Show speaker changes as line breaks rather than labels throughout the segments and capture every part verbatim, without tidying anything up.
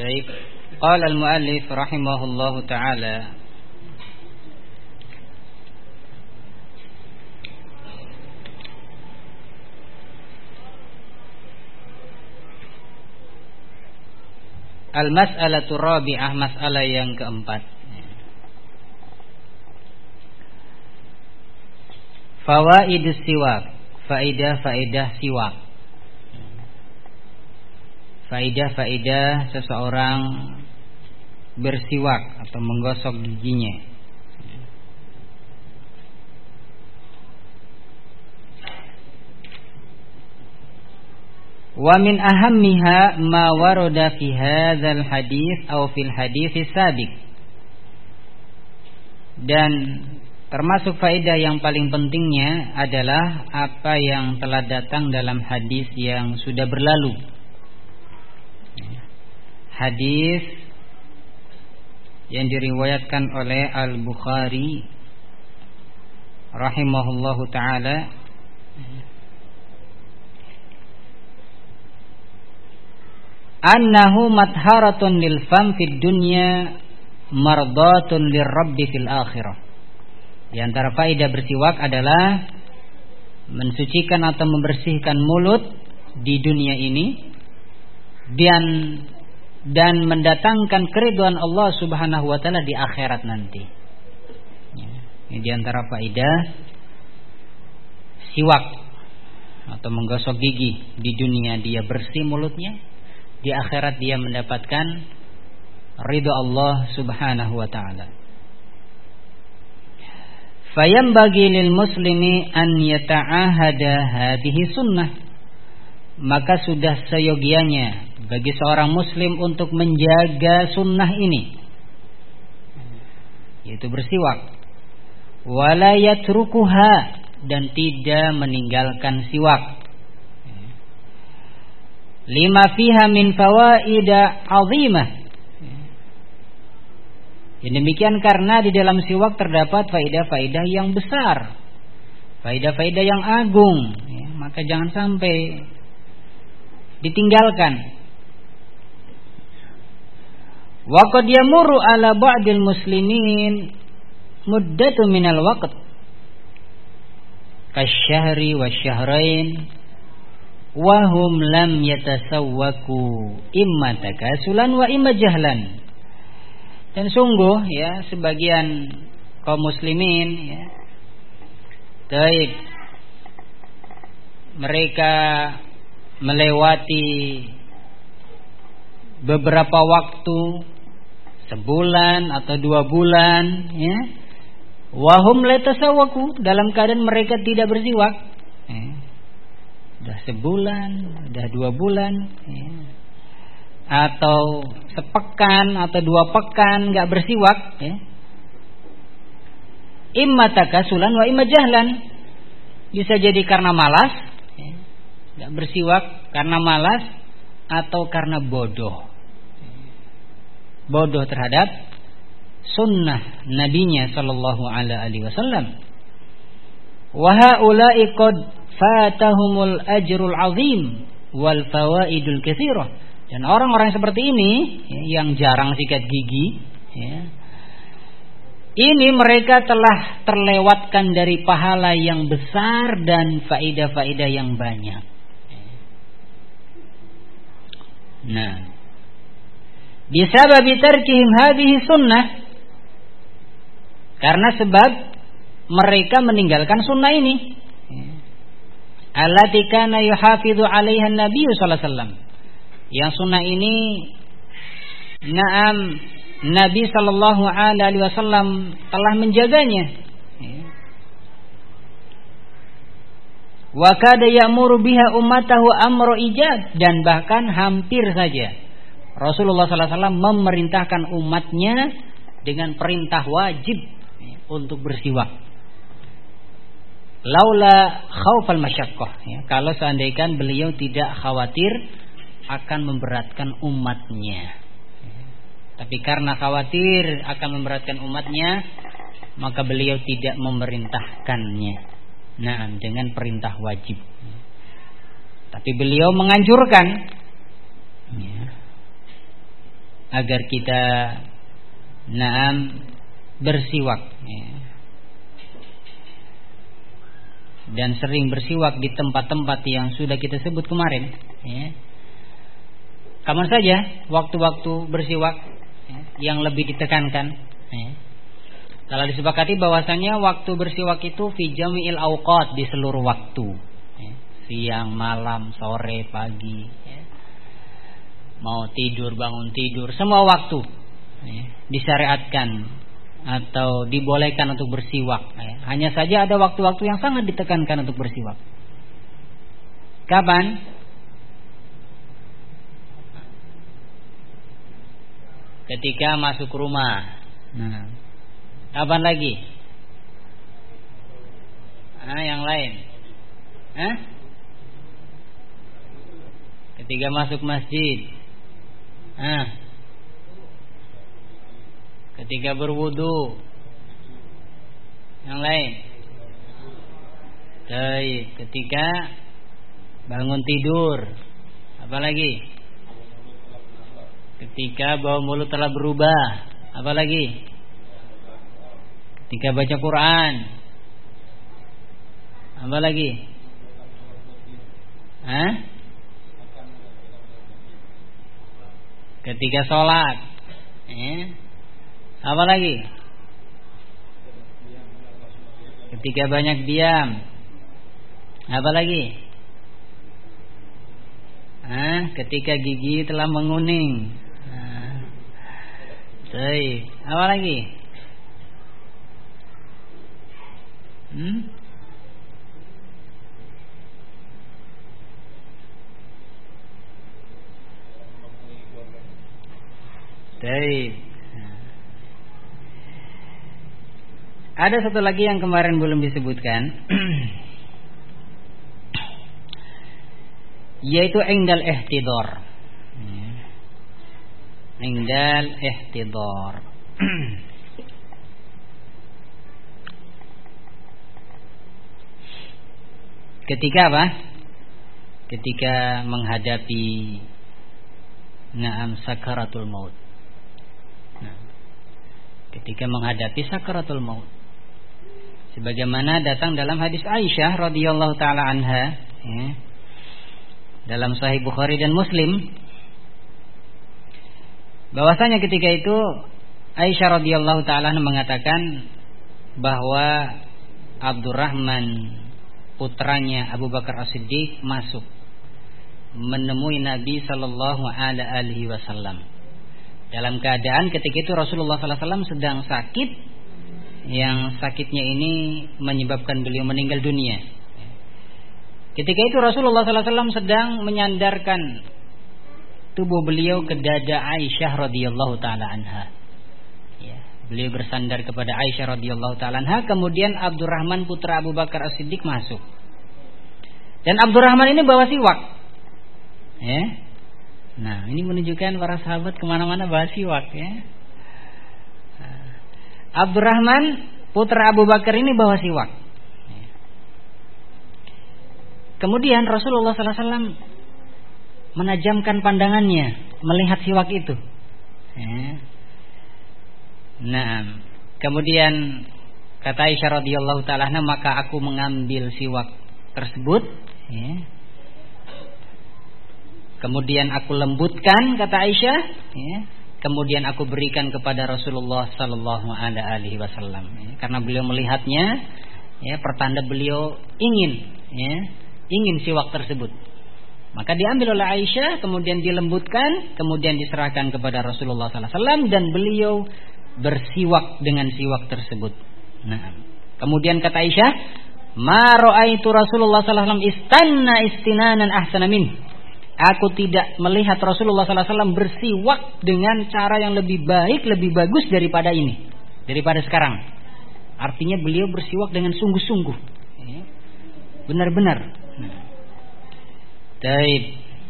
Baik, qala al-muallif rahimahullahu taala al-mas'alatu rabi'ah, masalah yang keempat. Fawaidus siwak, faidah-faidah siwak. Faidah-faidah seseorang bersiwak atau menggosok giginya. Wa min ahammiha ma warada fi hadzal hadis atau fil hadis sabiq. Dan termasuk faedah yang paling pentingnya adalah apa yang telah datang dalam hadis yang sudah berlalu. Hadis yang diriwayatkan oleh Al-Bukhari rahimahullahu taala, annahu matharatun lil fam fid dunya mardatun lirabbi fil akhirah. Di antara faedah bersiwak adalah mensucikan atau membersihkan mulut di dunia ini dan dan mendatangkan keridhaan Allah Subhanahu wa taala di akhirat nanti. Ini di antara faedah siwak atau menggosok gigi. Di dunia dia bersih mulutnya, di akhirat dia mendapatkan ridha Allah Subhanahu wa taala. Fayambagi lil muslimi an yata'ahada hadhihi sunnah. Maka sudah seyogianya bagi seorang muslim untuk menjaga sunnah ini, yaitu bersiwak. Wala yatrukuha, dan tidak meninggalkan siwak. Lima fiha min fawaida azimah. Yang demikian karena di dalam siwak terdapat faedah-faedah yang besar, faedah-faedah yang agung, ya, maka jangan sampai ditinggalkan. Wa qad yamurru ala ba'dil muslimin muddatu minal waqt kasyahri wasyahrain wa hum lam yatasawwaku imma takasulan wa imma jahlan. Dan sungguh ya sebagian kaum muslimin ya, baik mereka melewati beberapa waktu, sebulan atau dua bulan, ya, wahum la tasawwaku, dalam keadaan mereka tidak bersiwak, ya. Sudah sebulan, sudah dua bulan, ya. Atau sepekan atau dua pekan nggak bersiwak, ya. Imma takasulan wa imma jahlan, bisa jadi karena malas, ya. Nggak bersiwak karena malas atau karena bodoh, bodoh terhadap sunnah nabinya sallallahu alaihi wasallam. Wa haula'i qad fatahumul ajrul azim wal fawaidul katsirah. Dan orang-orang seperti ini ya, yang jarang sikat gigi, ya, ini mereka telah terlewatkan dari pahala yang besar dan faedah-faedah yang banyak. Nah, bisababi tarkihim hadhihi sunnah, karena sebab mereka meninggalkan sunnah ini, allati kana yuhafidhu 'alaiha an-nabiy sallallahu alaihi wasallam, yang sunnah ini na'am Nabi sallallahu alaihi wasallam telah menjaganya. Wa kada ya'muru biha ummatahu amra ijab, dan bahkan hampir saja Rasulullah sallallahu alaihi wasallam memerintahkan umatnya dengan perintah wajib untuk bersiwak. Laula khaufal masyaqqah, ya, kalau seandainya beliau tidak khawatir akan memberatkan umatnya. Tapi karena khawatir akan memberatkan umatnya, maka beliau tidak memerintahkannya. Nah, dengan perintah wajib. Tapi beliau menganjurkan, ya, agar kita naam bersiwak, ya. Dan sering bersiwak di tempat-tempat yang sudah kita sebut kemarin, ya. Kapan saja waktu-waktu bersiwak, ya, yang lebih ditekankan, ya. Telah disepakati bahwasanya waktu bersiwak itu fi jami'il awqat, di seluruh waktu, ya. Siang, malam, sore, pagi, ya. Mau tidur, bangun tidur, semua waktu, ya, disyariatkan atau dibolehkan untuk bersiwak, ya. Hanya saja ada waktu-waktu yang sangat ditekankan untuk bersiwak. Kapan? Ketika masuk rumah. Nah, kapan lagi? Ah, yang lain? Hah? Ketika masuk masjid. Ah. Ketika berwudu. Yang lain? Baik, ketika bangun tidur. Apa lagi? Ketika bau mulut telah berubah. Apa lagi? Ketika baca Quran. Apa lagi? Hah? Ketika sholat. Eh? Apa lagi? Ketika banyak diam. Apa lagi? Ah, ketika gigi telah menguning. Ah. Baik. Apa lagi? Hmm? Baik. Ada satu lagi yang kemarin belum disebutkan, yaitu indal ihtidar. Indal ihtidar. Ketika apa? Ketika menghadapi naam sakaratul maut. Nah, ketika menghadapi sakaratul maut, sebagaimana datang dalam hadis Aisyah radhiyallahu taala anha, ya, dalam Sahih Bukhari dan Muslim, bahwasanya ketika itu Aisyah radhiyallahu taala mengatakan bahwa Abdurrahman putranya Abu Bakar As-Siddiq masuk menemui Nabi sallallahu alaihi wasallam dalam keadaan ketika itu Rasulullah sallallahu alaihi wasallam sedang sakit, yang sakitnya ini menyebabkan beliau meninggal dunia. Ketika itu Rasulullah sallallahu alaihi wasallam sedang menyandarkan tubuh beliau ke dada Aisyah radhiyallahu taala anha. Ya, beliau bersandar kepada Aisyah radhiyallahu taala anha. Kemudian Abdurrahman putra Abu Bakar As-Siddiq masuk. Dan Abdurrahman ini bawa siwak. Ya. Nah, ini menunjukkan para sahabat kemana-mana bawa siwak, ya. Abdurrahman putra Abu Bakar ini bawa siwak. Kemudian Rasulullah sallallahu alaihi wasallam menajamkan pandangannya melihat siwak itu. Nah, kemudian kata Aisyah radhiyallahu taala anha, maka aku mengambil siwak tersebut, kemudian aku lembutkan, kata Aisyah, kemudian aku berikan kepada Rasulullah sallallahu alaihi wasallam, karena beliau melihatnya, ya, pertanda beliau ingin, ya, ingin siwak tersebut. Maka diambil oleh Aisyah, kemudian dilembutkan, kemudian diserahkan kepada Rasulullah sallallahu alaihi wasallam, dan beliau bersiwak dengan siwak tersebut. Nah, kemudian kata Aisyah, ma ra'aitu Rasulullah sallallahu alaihi wasallam istanna istinanan ahsana min. Aku tidak melihat Rasulullah sallallahu alaihi wasallam bersiwak dengan cara yang lebih baik, lebih bagus daripada ini, daripada sekarang. Artinya beliau bersiwak dengan sungguh-sungguh, benar-benar. Baik.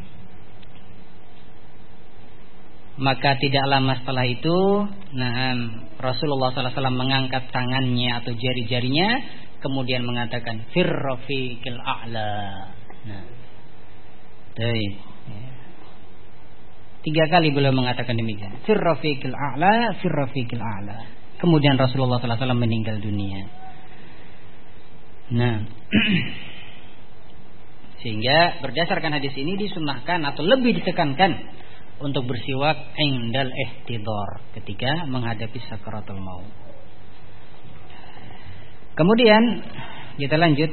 Maka tidak lama setelah itu, nah, Rasulullah sallallahu alaihi wasallam mengangkat tangannya atau jari-jarinya, kemudian mengatakan firrafiqil a'la. Nah, baik. Tiga kali beliau mengatakan demikian. Fir rafiqil a'la, fir rafiqil a'la. Kemudian Rasulullah sallallahu alaihi wasallam meninggal dunia. Nah, sehingga berdasarkan hadis ini disunnahkan atau lebih ditekankan untuk bersiwak indal ihtidar, ketika menghadapi sakaratul maut. Kemudian kita lanjut.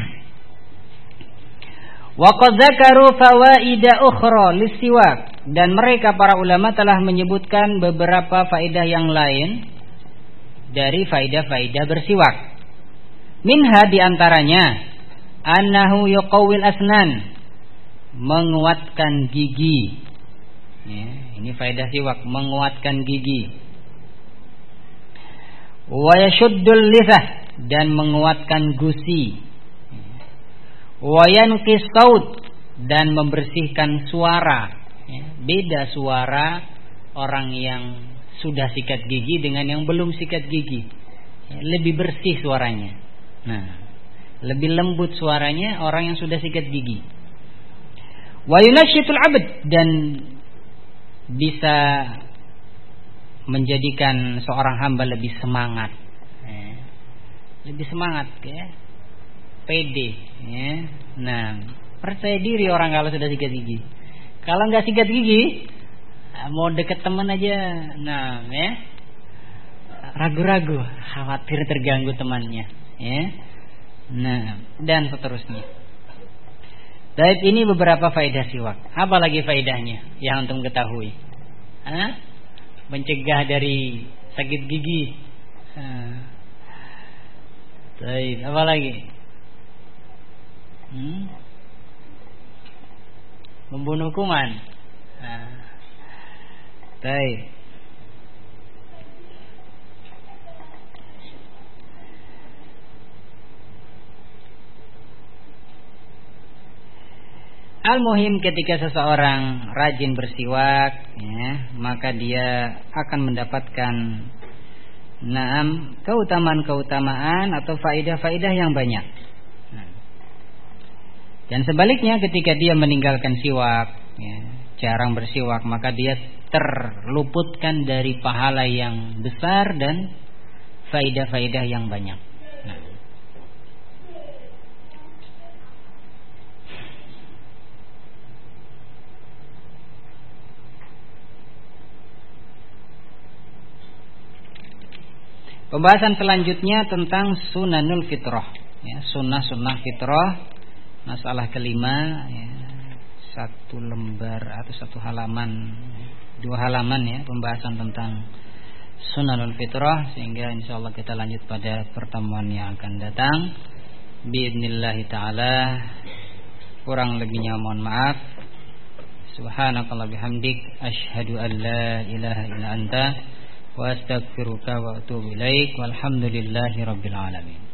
Wa qad dzakaru fawaida ukhra lisiwak, dan mereka para ulama telah menyebutkan beberapa faedah yang lain dari faedah-faedah bersiwak. Minha diantaranya annahu yuqawwil asnan, menguatkan gigi. Ya, ini faedah siwak, menguatkan gigi. Wa yashuddul lisah, dan menguatkan gusi. Wa yanqis saut, dan membersihkan suara. Ya, beda suara orang yang sudah sikat gigi dengan yang belum sikat gigi. Ya, lebih bersih suaranya. Nah, lebih lembut suaranya orang yang sudah sikat gigi. Wa yunashitul abd, dan bisa menjadikan seorang hamba lebih semangat. Ya, lebih semangat, ya. Pede, ya. Nah, percaya diri orang kalau sudah sikat gigi. Kalau nggak sikat gigi, mau deket teman aja, nah, ya, ragu-ragu, khawatir terganggu temannya, ya. Nah, dan seterusnya. Baik, ini beberapa faedah siwak. Apa lagi faedahnya yang antum ketahui? Hah? Mencegah dari sakit gigi. Baik, apa lagi? Hmm? Membunuh kuman. Nah. Baik. Al-muhim, ketika seseorang rajin bersiwak, ya, maka dia akan mendapatkan naam keutamaan-keutamaan atau faidah-faidah yang banyak. Dan sebaliknya, ketika dia meninggalkan siwak, ya, jarang bersiwak, maka dia terluputkan dari pahala yang besar dan faidah-faidah yang banyak. Nah. Pembahasan selanjutnya tentang sunanul fitrah, ya, sunnah-sunnah fitrah. Masalah kelima, ya, satu lembar atau satu halaman, dua halaman, ya, pembahasan tentang sunanul fitrah, sehingga insyaallah kita lanjut pada pertemuan yang akan datang. Biidznillah taala. Kurang lebihnya mohon maaf. Subhanakallah bihamdik, asyhadu an la ilaha illa anta, wa astaghfiruka wa atubu ilaik. Walhamdulillahi rabbil alamin.